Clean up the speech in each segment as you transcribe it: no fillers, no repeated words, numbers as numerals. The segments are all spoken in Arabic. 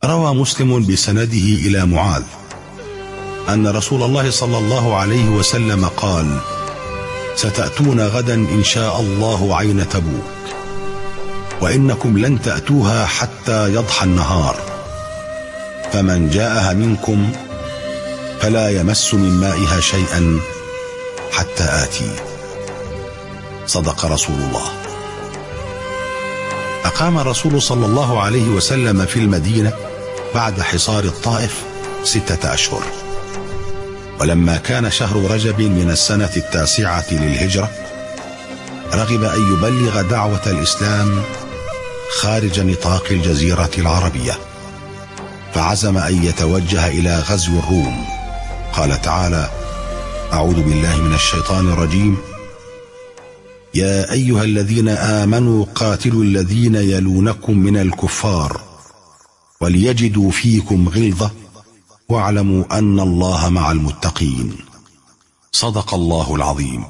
روى مسلم بسنده إلى معاذ أن رسول الله صلى الله عليه وسلم قال: ستأتون غدا إن شاء الله عين تبوك، وإنكم لن تأتوها حتى يضحى النهار، فمن جاءها منكم فلا يمس من مائها شيئا حتى آتي. صدق رسول الله. أقام الرسول صلى الله عليه وسلم في المدينة بعد حصار الطائف 6 أشهر، ولما كان شهر رجب من السنة 9 للهجرة رغب أن يبلغ دعوة الإسلام خارج نطاق الجزيرة العربية، فعزم أن يتوجه إلى غزو الروم. قال تعالى: أعوذ بالله من الشيطان الرجيم: يا أيها الذين آمنوا قاتلوا الذين يلونكم من الكفار وليجدوا فيكم غلظة واعلموا أن الله مع المتقين. صدق الله العظيم.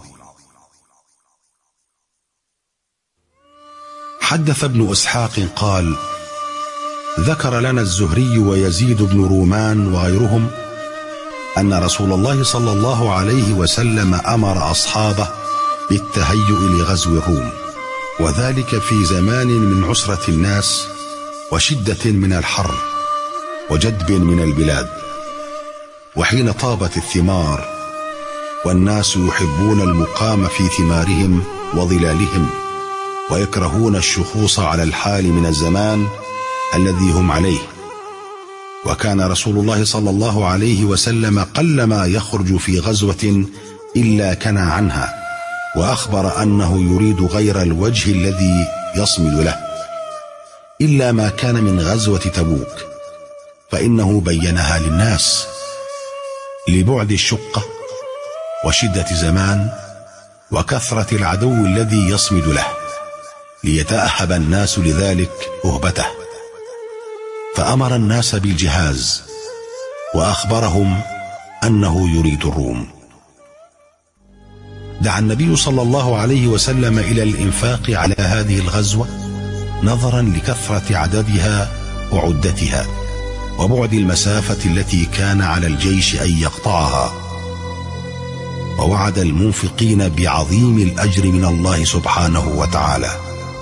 حدث ابن إسحاق قال: ذكر لنا الزهري ويزيد بن رومان وغيرهم أن رسول الله صلى الله عليه وسلم أمر أصحابه بالتهيؤ لغزو الروم، وذلك في زمان من عسرة الناس وشدة من الحر وجدب من البلاد، وحين طابت الثمار والناس يحبون المقام في ثمارهم وظلالهم، ويكرهون الشخوص على الحال من الزمان الذي هم عليه. وكان رسول الله صلى الله عليه وسلم قلما يخرج في غزوة إلا كنى عنها، وأخبر أنه يريد غير الوجه الذي يصمد له، إلا ما كان من غزوة تبوك، فإنه بينها للناس لبعد الشقة وشدة زمان وكثرة العدو الذي يصمد له، ليتأهب الناس لذلك أهبته. فأمر الناس بالجهاز وأخبرهم أنه يريد الروم. دعا النبي صلى الله عليه وسلم إلى الإنفاق على هذه الغزوة نظرا لكثرة عددها وعدتها وبعد المسافة التي كان على الجيش أن يقطعها، ووعد المنفقين بعظيم الأجر من الله سبحانه وتعالى.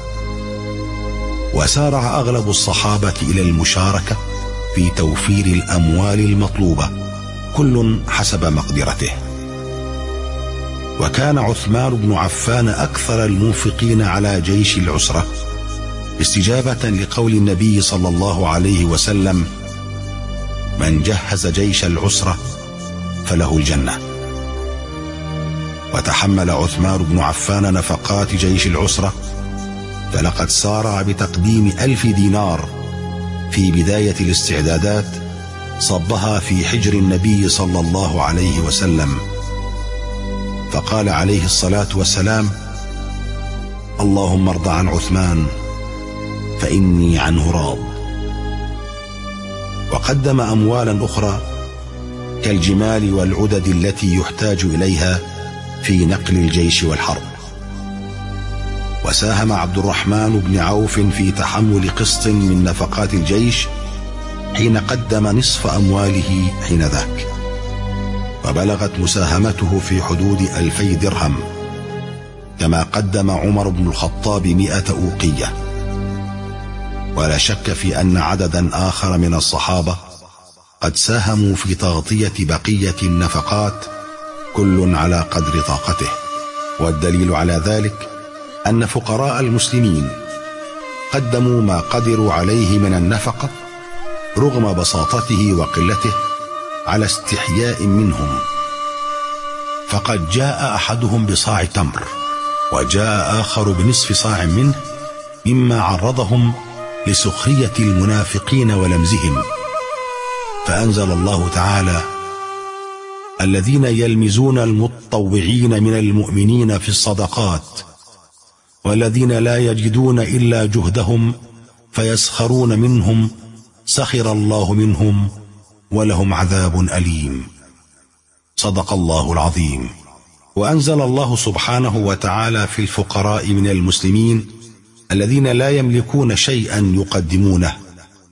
وسارع أغلب الصحابة إلى المشاركة في توفير الأموال المطلوبة، كل حسب مقدرته. وكان عثمان بن عفان أكثر المنفقين على جيش العسرة، استجابة لقول النبي صلى الله عليه وسلم: من جهز جيش العسرة فله الجنة. وتحمل عثمان بن عفان نفقات جيش العسرة، فلقد سارع بتقديم 1000 دينار في بداية الاستعدادات، صبها في حجر النبي صلى الله عليه وسلم، فقال عليه الصلاة والسلام: اللهم ارض عن عثمان فإني عنه راض. وقدم أموالا أخرى كالجمال والعدد التي يحتاج إليها في نقل الجيش والحرب. وساهم عبد الرحمن بن عوف في تحمل قسط من نفقات الجيش حين قدم نصف أمواله حينذاك، وبلغت مساهمته في حدود 2000 درهم، كما قدم عمر بن الخطاب 100 أوقية. ولا شك في أن عددا آخر من الصحابة قد ساهموا في تغطية بقية النفقات، كل على قدر طاقته. والدليل على ذلك أن فقراء المسلمين قدموا ما قدروا عليه من النفقة رغم بساطته وقلته على استحياء منهم، فقد جاء أحدهم بصاع تمر وجاء آخر بنصف صاع منه، مما عرضهم لسخرية المنافقين ولمزهم. فأنزل الله تعالى: الذين يلمزون المتطوعين من المؤمنين في الصدقات والذين لا يجدون إلا جهدهم فيسخرون منهم سخر الله منهم ولهم عذاب أليم. صدق الله العظيم. وأنزل الله سبحانه وتعالى في الفقراء من المسلمين الذين لا يملكون شيئا يقدمونه: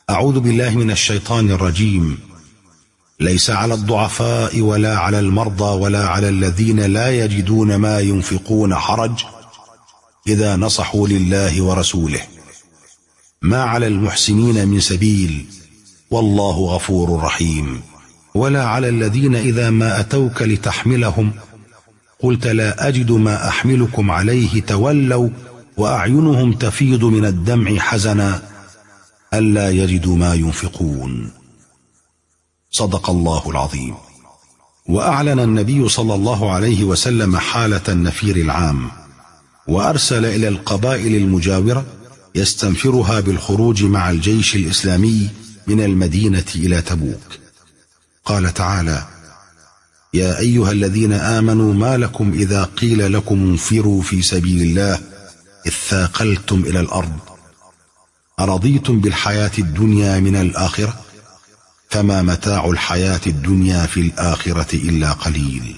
أعوذ بالله من الشيطان الرجيم. ليس على الضعفاء ولا على المرضى ولا على الذين لا يجدون ما ينفقون حرج إذا نصحوا لله ورسوله، ما على المحسنين من سبيل والله غفور رحيم. ولا على الذين إذا ما أتوك لتحملهم قلت لا أجد ما أحملكم عليه تولوا وأعينهم تفيض من الدمع حزنا ألا يجدوا ما ينفقون. صدق الله العظيم. وأعلن النبي صلى الله عليه وسلم حالة النفير العام، وأرسل إلى القبائل المجاورة يستنفرها بالخروج مع الجيش الإسلامي من المدينة إلى تبوك. قال تعالى: يا أيها الذين آمنوا ما لكم إذا قيل لكم انفروا في سبيل الله اثاقلتم إلى الأرض أرضيتم بالحياة الدنيا من الآخرة فما متاع الحياة الدنيا في الآخرة إلا قليل.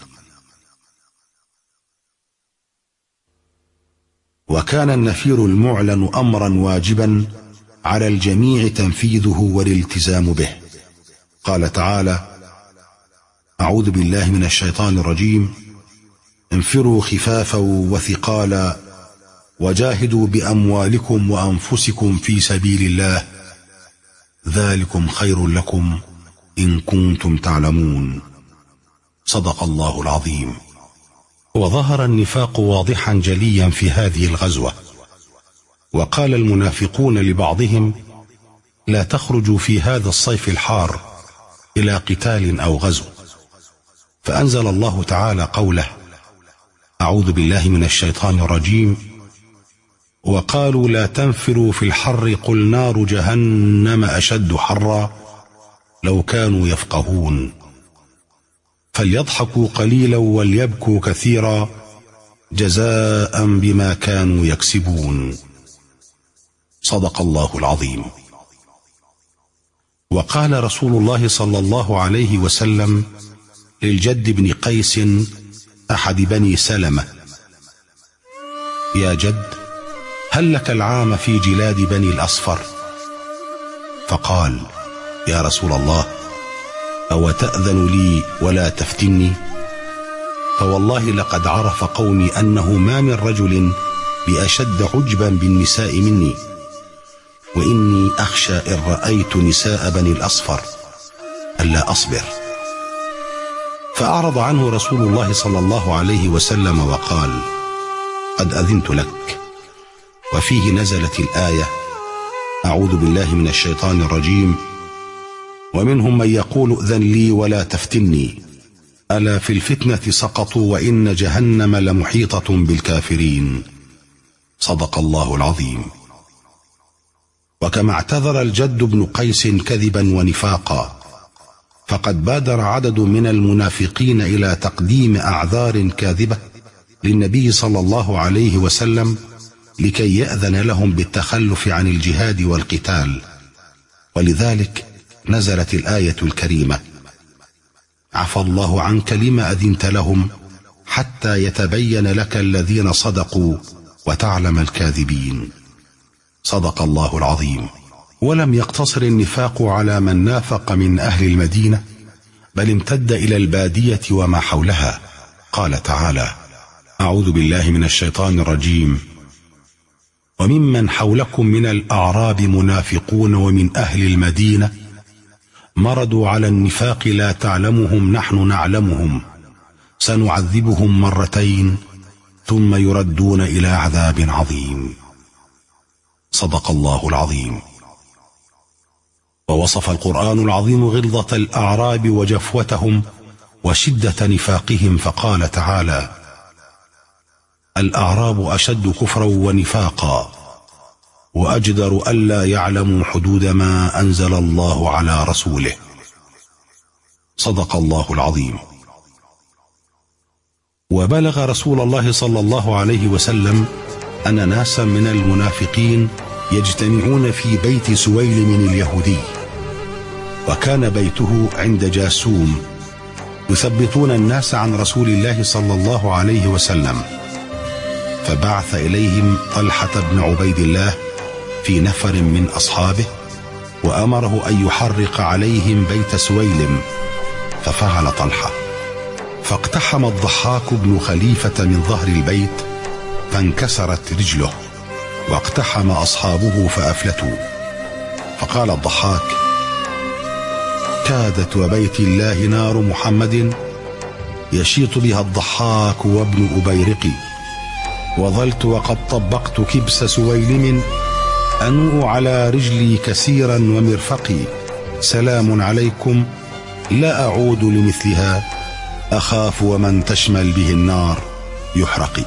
وكان النفير المعلن أمرا واجبا على الجميع تنفيذه والالتزام به. قال تعالى: أعوذ بالله من الشيطان الرجيم. انفروا خفافا وثقالا وجاهدوا بأموالكم وأنفسكم في سبيل الله ذلكم خير لكم إن كنتم تعلمون. صدق الله العظيم. وظهر النفاق واضحا جليا في هذه الغزوة، وقال المنافقون لبعضهم: لا تخرجوا في هذا الصيف الحار إلى قتال أو غزو. فأنزل الله تعالى قوله: أعوذ بالله من الشيطان الرجيم. وقالوا لا تنفروا في الحر قل نار جهنم أشد حرا لو كانوا يفقهون. فليضحكوا قليلا وليبكوا كثيرا جزاء بما كانوا يكسبون. صدق الله العظيم. وقال رسول الله صلى الله عليه وسلم للجد بن قيس أحد بني سلمة: يا جد، هل لك العام في جلاد بني الأصفر؟ فقال: يا رسول الله، أو تأذن لي ولا تفتني؟ فوالله لقد عرف قومي أنه ما من رجل بأشد عجبا بالنساء مني، وإني أخشى إن رأيت نساء بني الأصفر ألا أصبر. فأعرض عنه رسول الله صلى الله عليه وسلم وقال: قد أذنت لك. وفيه نزلت الآية: أعوذ بالله من الشيطان الرجيم. ومنهم من يقول ائذن لي ولا تفتني ألا في الفتنة سقطوا وإن جهنم لمحيطة بالكافرين. صدق الله العظيم. وكما اعتذر الجد بن قيس كذبا ونفاقا، فقد بادر عدد من المنافقين إلى تقديم أعذار كاذبة للنبي صلى الله عليه وسلم لكي يأذن لهم بالتخلف عن الجهاد والقتال. ولذلك نزلت الآية الكريمة: عفى الله عنك لما أذنت لهم حتى يتبين لك الذين صدقوا وتعلم الكاذبين. صدق الله العظيم. ولم يقتصر النفاق على من نافق من أهل المدينة، بل امتد إلى البادية وما حولها. قال تعالى: أعوذ بالله من الشيطان الرجيم. وممن حولكم من الأعراب منافقون ومن أهل المدينة مردوا على النفاق لا تعلمهم نحن نعلمهم سنعذبهم مرتين ثم يردون إلى عذاب عظيم. صدق الله العظيم. ووصف القرآن العظيم غلظة الأعراب وجفوتهم وشدة نفاقهم فقال تعالى: الأعراب أشد كفرا ونفاقا وأجدر ألا يعلموا حدود ما أنزل الله على رسوله. صدق الله العظيم. وبلغ رسول الله صلى الله عليه وسلم أن ناسا من المنافقين يجتمعون في بيت سويلم اليهودي، وكان بيته عند جاسوم، يثبتون الناس عن رسول الله صلى الله عليه وسلم. فبعث إليهم طلحة بن عبيد الله في نفر من أصحابه وأمره أن يحرق عليهم بيت سويلم، ففعل طلحة. فاقتحم الضحاك بن خليفة من ظهر البيت فانكسرت رجله، واقتحم أصحابه فأفلتوا. فقال الضحاك: كادت وبيت الله نار محمد يشيط بها الضحاك وابن أبيرق، وظلت وقد طبقت كبس سويلم أنوء على رجلي كسيرا ومرفقي، سلام عليكم لا أعود لمثلها، أخاف ومن تشمل به النار يحرق.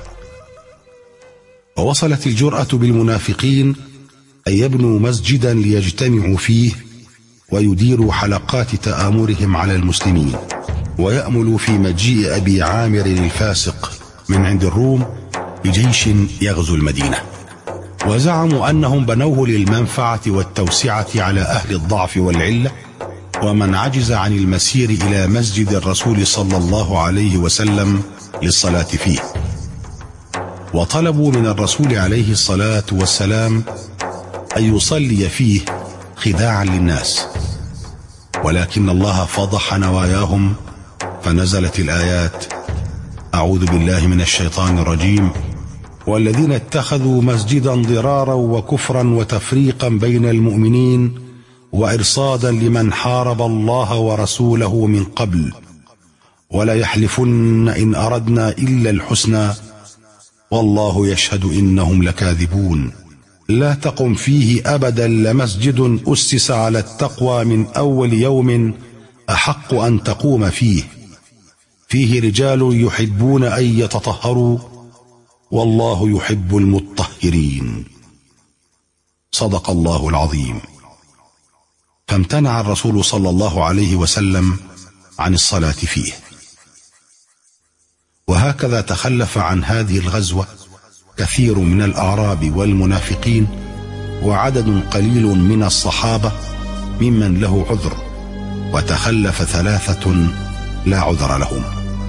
ووصلت الجرأة بالمنافقين أن يبنوا مسجدا ليجتمعوا فيه ويديروا حلقات تآمرهم على المسلمين، ويأملوا في مجيء أبي عامر الفاسق من عند الروم بجيش يغزو المدينة. وزعموا أنهم بنوه للمنفعة والتوسعة على أهل الضعف والعلة ومن عجز عن المسير إلى مسجد الرسول صلى الله عليه وسلم للصلاة فيه. وطلبوا من الرسول عليه الصلاة والسلام أن يصلي فيه خداعا للناس، ولكن الله فضح نواياهم فنزلت الآيات: أعوذ بالله من الشيطان الرجيم، والذين اتخذوا مسجدا ضرارا وكفرا وتفريقا بين المؤمنين وإرصادا لمن حارب الله ورسوله من قبل، ولا يحلفن إن أردنا إلا الحسنى والله يشهد إنهم لكاذبون، لا تقم فيه أبدا لمسجد أسس على التقوى من أول يوم أحق أن تقوم فيه، فيه رجال يحبون أن يتطهروا والله يحب المطهرين. صدق الله العظيم. فامتنع الرسول صلى الله عليه وسلم عن الصلاة فيه. وهكذا تخلف عن هذه الغزوة كثير من الأعراب والمنافقين، وعدد قليل من الصحابة ممن له عذر، وتخلف 3 لا عذر لهم.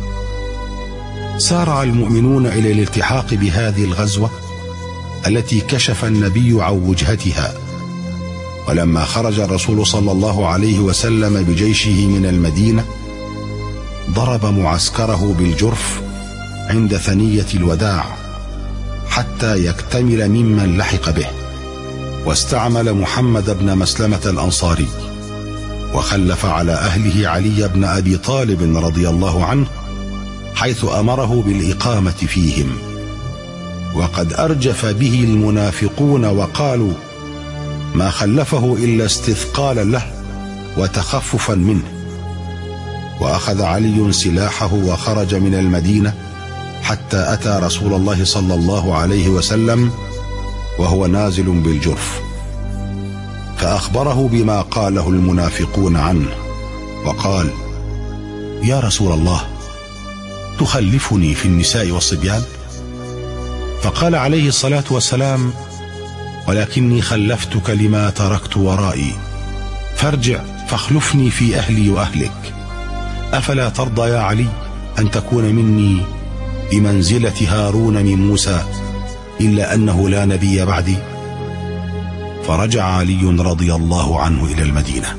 سارع المؤمنون إلى الالتحاق بهذه الغزوة التي كشف النبي عن وجهتها. ولما خرج الرسول صلى الله عليه وسلم بجيشه من المدينة ضرب معسكره بالجرف عند ثنية الوداع حتى يكتمل ممن لحق به، واستعمل محمد بن مسلمة الأنصاري، وخلف على أهله علي بن أبي طالب رضي الله عنه، حيث أمره بالإقامة فيهم. وقد أرجف به المنافقون وقالوا ما خلفه إلا استثقالا له وتخففا منه. وأخذ علي سلاحه وخرج من المدينة حتى أتى رسول الله صلى الله عليه وسلم وهو نازل بالجرف، فأخبره بما قاله المنافقون عنه، وقال: يا رسول الله، تخلفني في النساء والصبيان؟ فقال عليه الصلاة والسلام: ولكني خلفتك لما تركت ورائي، فارجع فاخلفني في أهلي وأهلك. أفلا ترضى يا علي أن تكون مني بمنزلة هارون من موسى، إلا أنه لا نبي بعدي؟ فرجع علي رضي الله عنه إلى المدينة.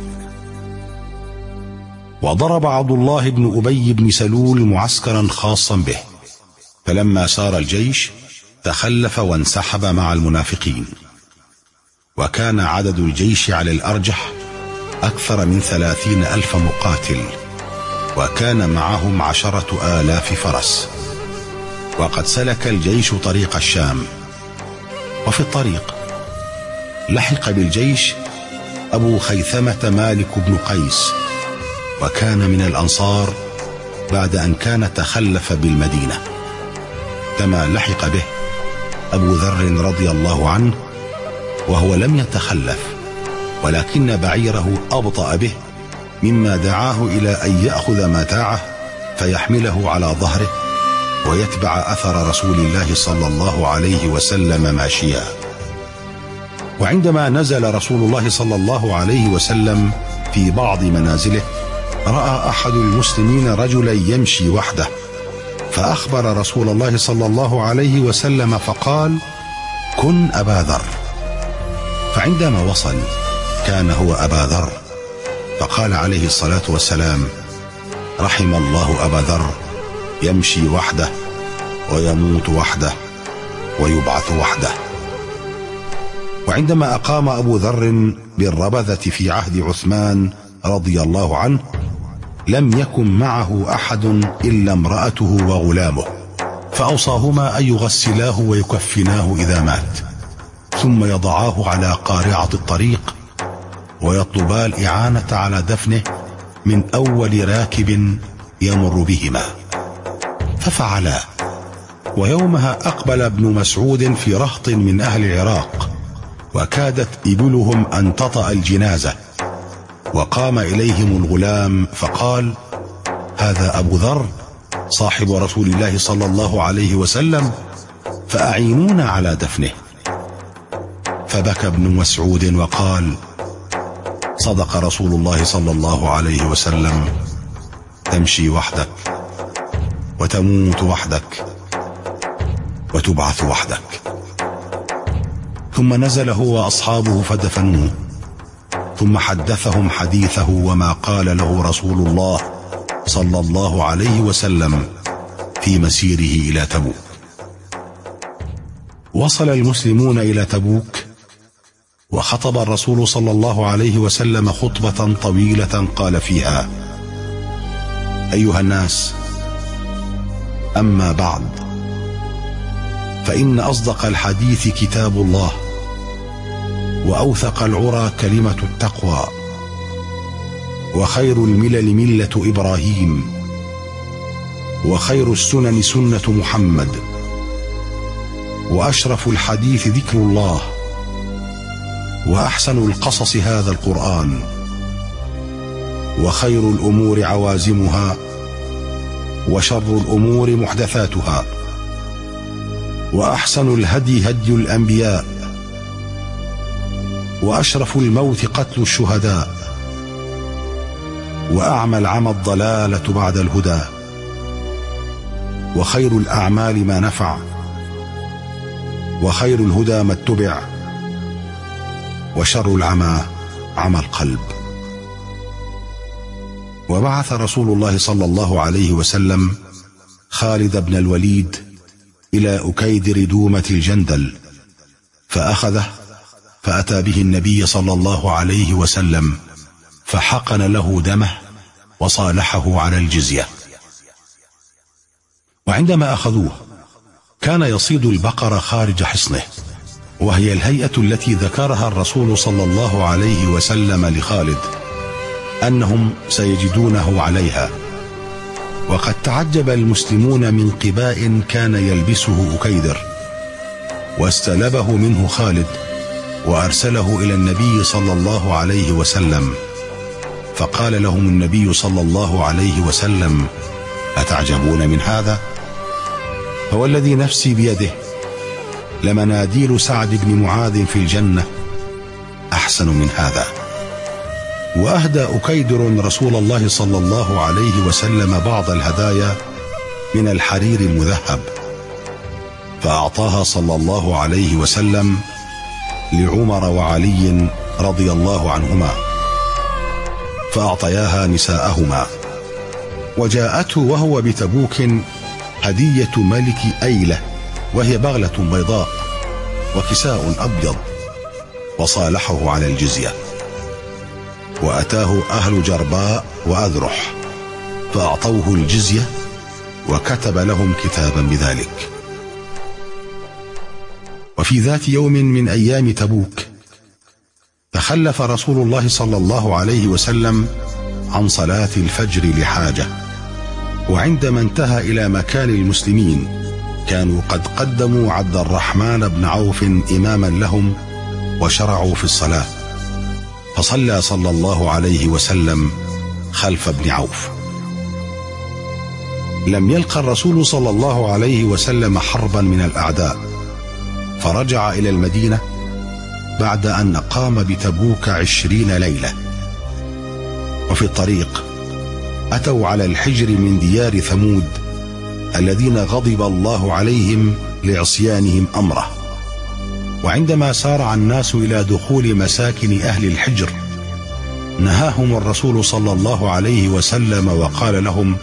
وضرب عبد الله بن أبي بن سلول معسكرا خاصا به، فلما سار الجيش تخلف وانسحب مع المنافقين. وكان عدد الجيش على الأرجح أكثر من 30,000 مقاتل، وكان معهم 10,000 فرس. وقد سلك الجيش طريق الشام. وفي الطريق لحق بالجيش أبو خيثمة مالك بن قيس، وكان من الأنصار بعد أن كان تخلف بالمدينة. كما لحق به أبو ذر رضي الله عنه وهو لم يتخلف، ولكن بعيره أبطأ به، مما دعاه إلى أن يأخذ متاعه فيحمله على ظهره ويتبع أثر رسول الله صلى الله عليه وسلم ماشيا. وعندما نزل رسول الله صلى الله عليه وسلم في بعض منازله رأى أحد المسلمين رجلا يمشي وحده، فأخبر رسول الله صلى الله عليه وسلم فقال: كن أبا ذر. فعندما وصل كان هو أبا ذر، فقال عليه الصلاة والسلام: رحم الله أبا ذر، يمشي وحده ويموت وحده ويبعث وحده. وعندما أقام أبو ذر بالربذة في عهد عثمان رضي الله عنه، لم يكن معه أحد إلا امرأته وغلامه، فأوصاهما أن يغسلاه ويكفناه إذا مات، ثم يضعاه على قارعة الطريق ويطلبا الإعانة على دفنه من أول راكب يمر بهما، ففعلا. ويومها أقبل ابن مسعود في رهط من أهل العراق، وكادت إبلهم أن تطأ الجنازة، وقام إليهم الغلام فقال: هذا أبو ذر صاحب رسول الله صلى الله عليه وسلم، فأعينونا على دفنه. فبكى ابن مسعود وقال: صدق رسول الله صلى الله عليه وسلم، تمشي وحدك وتموت وحدك وتبعث وحدك. ثم نزل هو وأصحابه فدفنوه، ثم حدثهم حديثه وما قال له رسول الله صلى الله عليه وسلم في مسيره إلى تبوك. وصل المسلمون إلى تبوك، وخطب الرسول صلى الله عليه وسلم خطبة طويلة قال فيها: أيها الناس، أما بعد، فإن أصدق الحديث كتاب الله، وأوثق العرى كلمة التقوى، وخير الملل ملة إبراهيم، وخير السنن سنة محمد، وأشرف الحديث ذكر الله، وأحسن القصص هذا القرآن، وخير الأمور عوازمها، وشر الأمور محدثاتها، وأحسن الهدي هدي الأنبياء، وأشرف الموت قتل الشهداء، وأعمى العمى الضلالة بعد الهدى، وخير الأعمال ما نفع، وخير الهدى ما اتبع، وشر العمى عمى القلب. وبعث رسول الله صلى الله عليه وسلم خالد بن الوليد إلى أكيدر دومة الجندل، فأخذه فأتى به النبي صلى الله عليه وسلم، فحقن له دمه وصالحه على الجزية. وعندما أخذوه كان يصيد البقر خارج حصنه، وهي الهيئة التي ذكرها الرسول صلى الله عليه وسلم لخالد أنهم سيجدونه عليها. وقد تعجب المسلمون من قباء كان يلبسه أكيدر، واستلبه منه خالد وأرسله إلى النبي صلى الله عليه وسلم، فقال لهم النبي صلى الله عليه وسلم: أتعجبون من هذا؟ فوالذي نفسي بيده لمناديل سعد بن معاذ في الجنة أحسن من هذا. وأهدى أكيدر رسول الله صلى الله عليه وسلم بعض الهدايا من الحرير المذهب، فأعطاها صلى الله عليه وسلم لعمر وعلي رضي الله عنهما، فأعطياها نساءهما. وجاءته وهو بتبوك هدية ملك أيلة، وهي بغلة بيضاء وكساء أبيض، وصالحه على الجزية. وأتاه أهل جرباء وأذرح فأعطوه الجزية، وكتب لهم كتابا بذلك. وفي ذات يوم من أيام تبوك تخلف رسول الله صلى الله عليه وسلم عن صلاة الفجر لحاجة، وعندما انتهى إلى مكان المسلمين كانوا قد قدموا عبد الرحمن بن عوف إماما لهم وشرعوا في الصلاة، فصلى صلى الله عليه وسلم خلف ابن عوف. لم يلقى الرسول صلى الله عليه وسلم حربا من الأعداء، فرجع إلى المدينة بعد أن قام بتبوك 20 ليلة. وفي الطريق أتوا على الحجر من ديار ثمود الذين غضب الله عليهم لعصيانهم أمره، وعندما سارع الناس إلى دخول مساكن أهل الحجر نهاهم الرسول صلى الله عليه وسلم وقال لهم: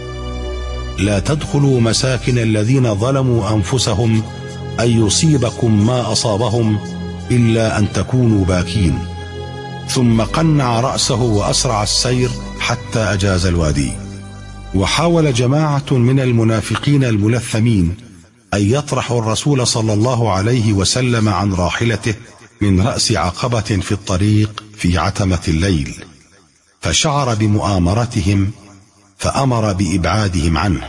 لا تدخلوا مساكن الذين ظلموا أنفسهم أن يصيبكم ما أصابهم إلا أن تكونوا باكين. ثم قنع رأسه وأسرع السير حتى أجاز الوادي. وحاول جماعة من المنافقين الملثمين أن يطرحوا الرسول صلى الله عليه وسلم عن راحلته من رأس عقبة في الطريق في عتمة الليل، فشعر بمؤامرتهم فأمر بإبعادهم عنه.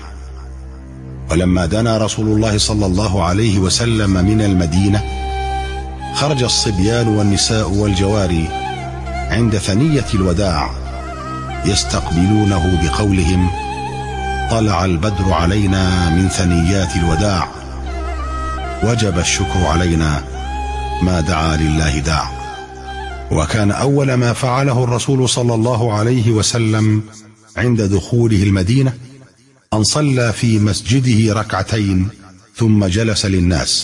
ولما دنا رسول الله صلى الله عليه وسلم من المدينة خرج الصبيان والنساء والجواري عند ثنية الوداع يستقبلونه بقولهم: طلع البدر علينا من ثنيات الوداع، وجب الشكر علينا ما دعا لله داع. وكان أول ما فعله الرسول صلى الله عليه وسلم عند دخوله المدينة أن صلى في مسجده ركعتين ثم جلس للناس،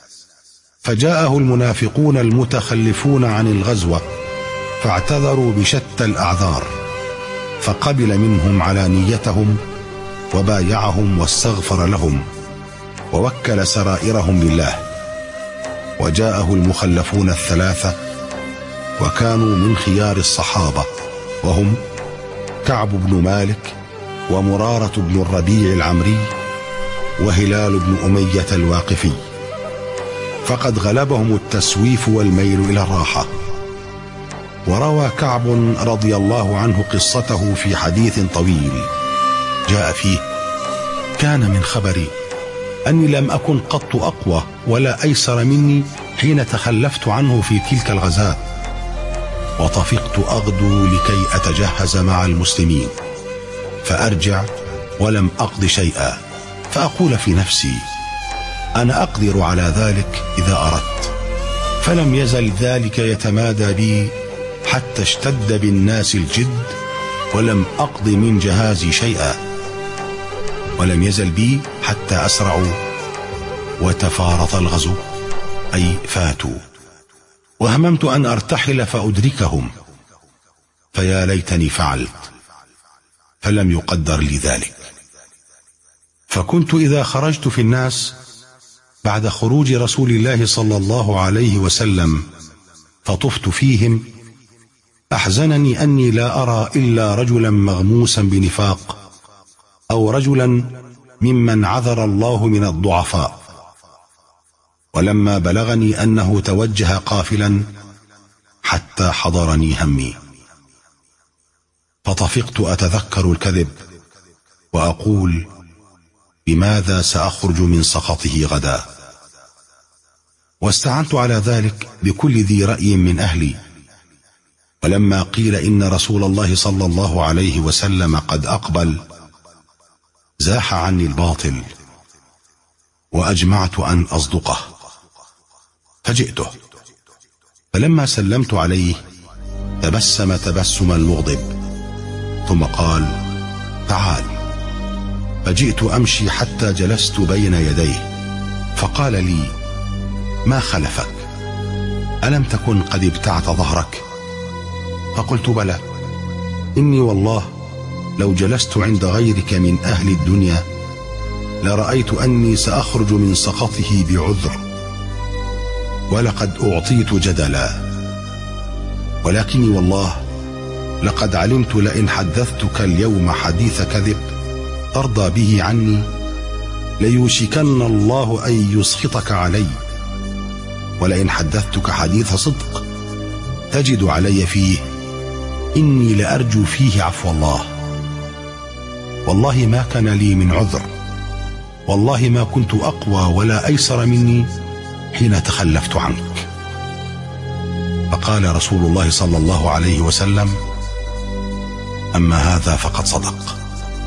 فجاءه المنافقون المتخلفون عن الغزوة فاعتذروا بشتى الأعذار، فقبل منهم علانيتهم وبايعهم واستغفر لهم ووكل سرائرهم لله. وجاءه المخلفون الثلاثة وكانوا من خيار الصحابة، وهم كعب بن مالك ومرارة بن الربيع العمري وهلال بن أمية الواقفي، فقد غلبهم التسويف والميل إلى الراحة. وروى كعب رضي الله عنه قصته في حديث طويل جاء فيه: كان من خبري أني لم أكن قط أقوى ولا أيسر مني حين تخلفت عنه في تلك الغزاة، وطفقت أغدو لكي أتجهز مع المسلمين، فأرجع ولم أقض شيئا، فأقول في نفسي: أنا أقدر على ذلك إذا أردت. فلم يزل ذلك يتمادى بي حتى اشتد بالناس الجد، ولم أقض من جهازي شيئا، ولم يزل بي حتى أسرعوا وتفارط الغزو، أي فاتوا، وهممت أن أرتحل فأدركهم، فيا ليتني فعلت، فلم يقدر لي ذلك. فكنت إذا خرجت في الناس بعد خروج رسول الله صلى الله عليه وسلم فطفت فيهم أحزنني أني لا أرى إلا رجلا مغموسا بنفاق، أو رجلا ممن عذر الله من الضعفاء. ولما بلغني أنه توجه قافلا حتى حضرني همي، فطفقت أتذكر الكذب وأقول: بماذا سأخرج من سخطه غدا؟ واستعنت على ذلك بكل ذي رأي من أهلي. ولما قيل إن رسول الله صلى الله عليه وسلم قد أقبل زاح عني الباطل، وأجمعت أن أصدقه، فجئته، فلما سلمت عليه تبسم تبسما مغضب، ثم قال: تعال. فجئت أمشي حتى جلست بين يديه، فقال لي: ما خلفك؟ ألم تكن قد ابتعت ظهرك؟ فقلت: بلى، إني والله لو جلست عند غيرك من أهل الدنيا لرأيت أني سأخرج من سخطه بعذر، ولقد أعطيت جدلا، ولكني والله لقد علمت لئن حدثتك اليوم حديث كذب ترضى به عني ليوشكن الله أن يسخطك علي، ولئن حدثتك حديث صدق تجد علي فيه إني لأرجو فيه عفو الله. والله ما كان لي من عذر، والله ما كنت أقوى ولا أيسر مني حين تخلفت عنك. فقال رسول الله صلى الله عليه وسلم: أما هذا فقد صدق،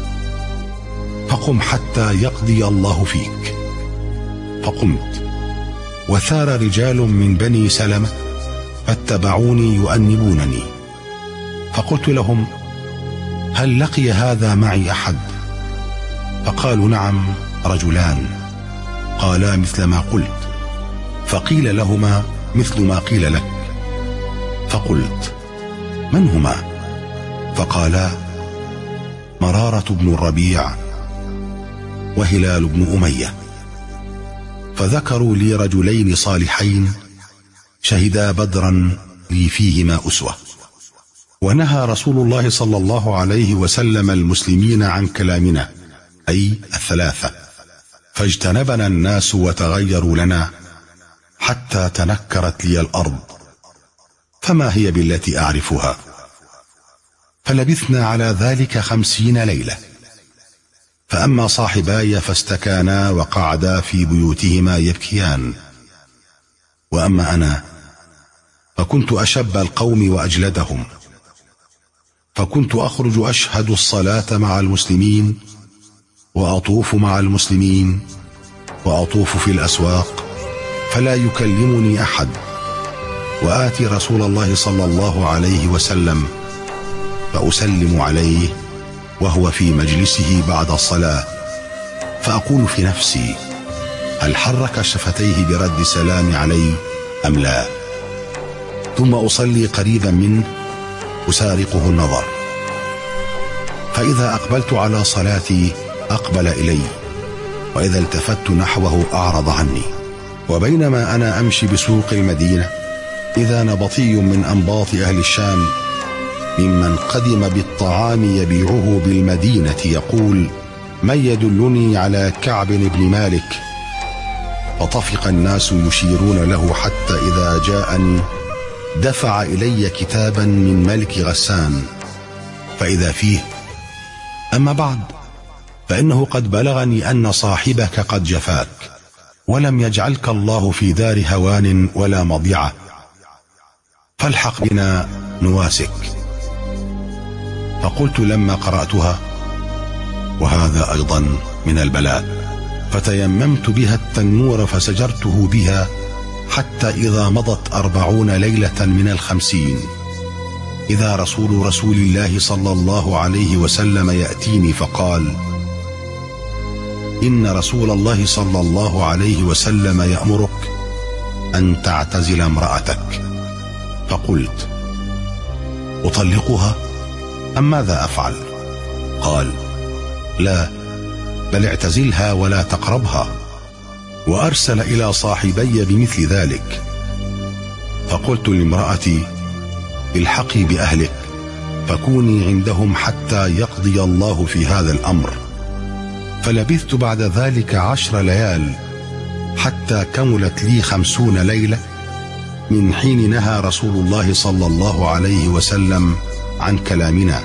فقم حتى يقضي الله فيك. فقمت، وثار رجال من بني سلمة فاتبعوني يؤنبونني، فقلت لهم: هل لقي هذا معي أحد؟ فقالوا: نعم، رجلان. قالا مثل ما قلت، فقيل لهما مثل ما قيل لك. فقلت: من هما؟ فقالا: مرارة بن الربيع وهلال بن أمية. فذكروا لي رجلين صالحين شهدا بدرا لي فيهما أسوة. ونهى رسول الله صلى الله عليه وسلم المسلمين عن كلامنا، أي الثلاثة، فاجتنبنا الناس وتغيروا لنا حتى تنكرت لي الأرض، فما هي بالتي أعرفها. فلبثنا على ذلك 50 ليلة. فأما صاحباي فاستكانا وقعدا في بيوتهما يبكيان، وأما أنا فكنت أشب القوم وأجلدهم، فكنت أخرج أشهد الصلاة مع المسلمين، وأطوف مع المسلمين، وأطوف في الأسواق، فلا يكلمني أحد، وآتي رسول الله صلى الله عليه وسلم فأسلم عليه وهو في مجلسه بعد الصلاة، فأقول في نفسي: هل حرك شفتيه برد سلام علي أم لا؟ ثم أصلي قريبا منه أسارقه النظر، فإذا أقبلت على صلاتي أقبل إلي، وإذا التفت نحوه أعرض عني. وبينما أنا أمشي بسوق المدينة إذا نبطي من أنباط أهل الشام ممن قدم بالطعام يبيعه بالمدينة يقول: من يدلني على كعب بن مالك؟ فطفق الناس يشيرون له حتى إذا جاءني دفع إلي كتابا من ملك غسان، فإذا فيه: أما بعد، فإنه قد بلغني أن صاحبك قد جفاك، ولم يجعلك الله في دار هوان ولا مضيعة، فالحق بنا نواسك. فقلت لما قرأتها: وهذا أيضا من البلاء. فتيممت بها التنور فسجرته بها حتى إذا مضت 40 ليلة من 50 إذا رسول الله صلى الله عليه وسلم يأتيني فقال: إن رسول الله صلى الله عليه وسلم يأمرك أن تعتزل امرأتك. فقلت: أطلقها أم ماذا أفعل؟ قال: لا، بل اعتزلها ولا تقربها. وأرسل إلى صاحبي بمثل ذلك. فقلت لامرأتي: الحقي بأهلك فكوني عندهم حتى يقضي الله في هذا الأمر. فلبثت بعد ذلك 10 ليال حتى كملت لي 50 ليلة من حين نهى رسول الله صلى الله عليه وسلم عن كلامنا.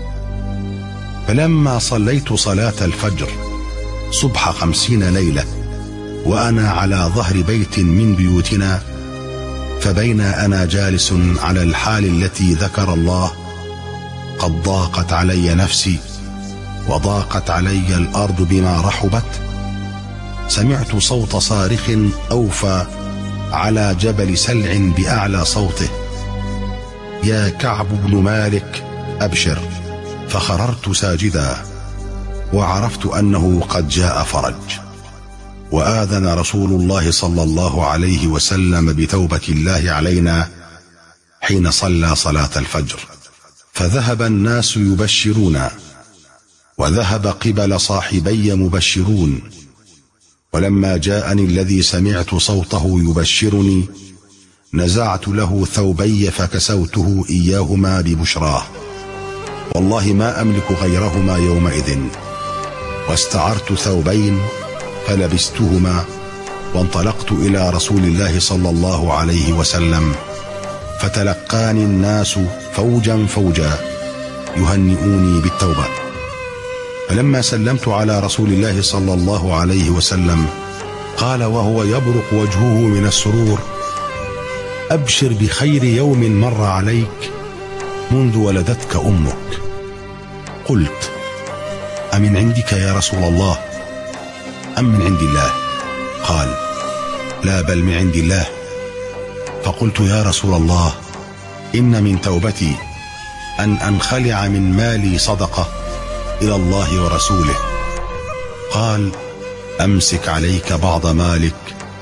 فلما صليت صلاة الفجر صبح 50 ليلة وأنا على ظهر بيت من بيوتنا، فبين أنا جالس على الحال التي ذكر الله قد ضاقت علي نفسي وضاقت علي الأرض بما رحبت، سمعت صوت صارخ أوفى على جبل سلع بأعلى صوته: يا كعب بن مالك أبشر. فخررت ساجدا وعرفت أنه قد جاء فرج. وآذن رسول الله صلى الله عليه وسلم بتوبة الله علينا حين صلى صلاة الفجر. فذهب الناس يبشرون، وذهب قبل صاحبي مبشرون. ولما جاءني الذي سمعت صوته يبشرني نزعت له ثوبي فكسوته إياهما ببشراه، والله ما أملك غيرهما يومئذ. واستعرت ثوبين فلبستهما وانطلقت إلى رسول الله صلى الله عليه وسلم، فتلقاني الناس فوجا فوجا يهنئوني بالتوبة. فلما سلمت على رسول الله صلى الله عليه وسلم قال وهو يبرق وجهه من السرور: أبشر بخير يوم مر عليك منذ ولدتك أمك. قلت: أمن عندك يا رسول الله أم من عند الله؟ قال: لا، بل من عند الله. فقلت: يا رسول الله، إن من توبتي أن أنخلع من مالي صدقة إلى الله ورسوله. قال: أمسك عليك بعض مالك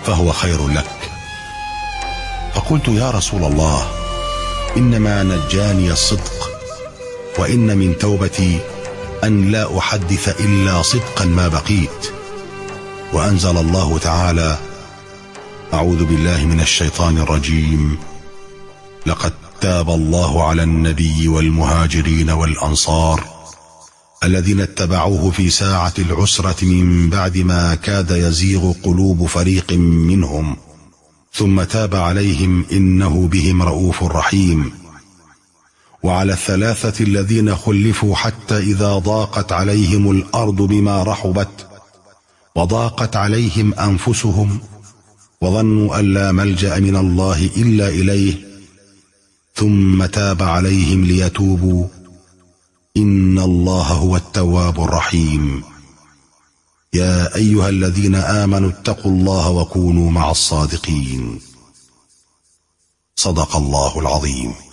فهو خير لك. فقلت: يا رسول الله، إنما نجاني الصدق، وإن من توبتي أن لا أحدث إلا صدقا ما بقيت. وأنزل الله تعالى: أعوذ بالله من الشيطان الرجيم، لقد تاب الله على النبي والمهاجرين والأنصار الذين اتبعوه في ساعة العسرة من بعد ما كاد يزيغ قلوب فريق منهم، ثم تاب عليهم إنه بهم رؤوف رحيم. وعلى الثلاثة الذين خلفوا حتى إذا ضاقت عليهم الأرض بما رحبت وضاقت عليهم أنفسهم وظنوا أن لا ملجأ من الله إلا إليه، ثم تاب عليهم ليتوبوا، إن الله هو التواب الرحيم. يا أيها الذين آمنوا اتقوا الله وكونوا مع الصادقين. صدق الله العظيم.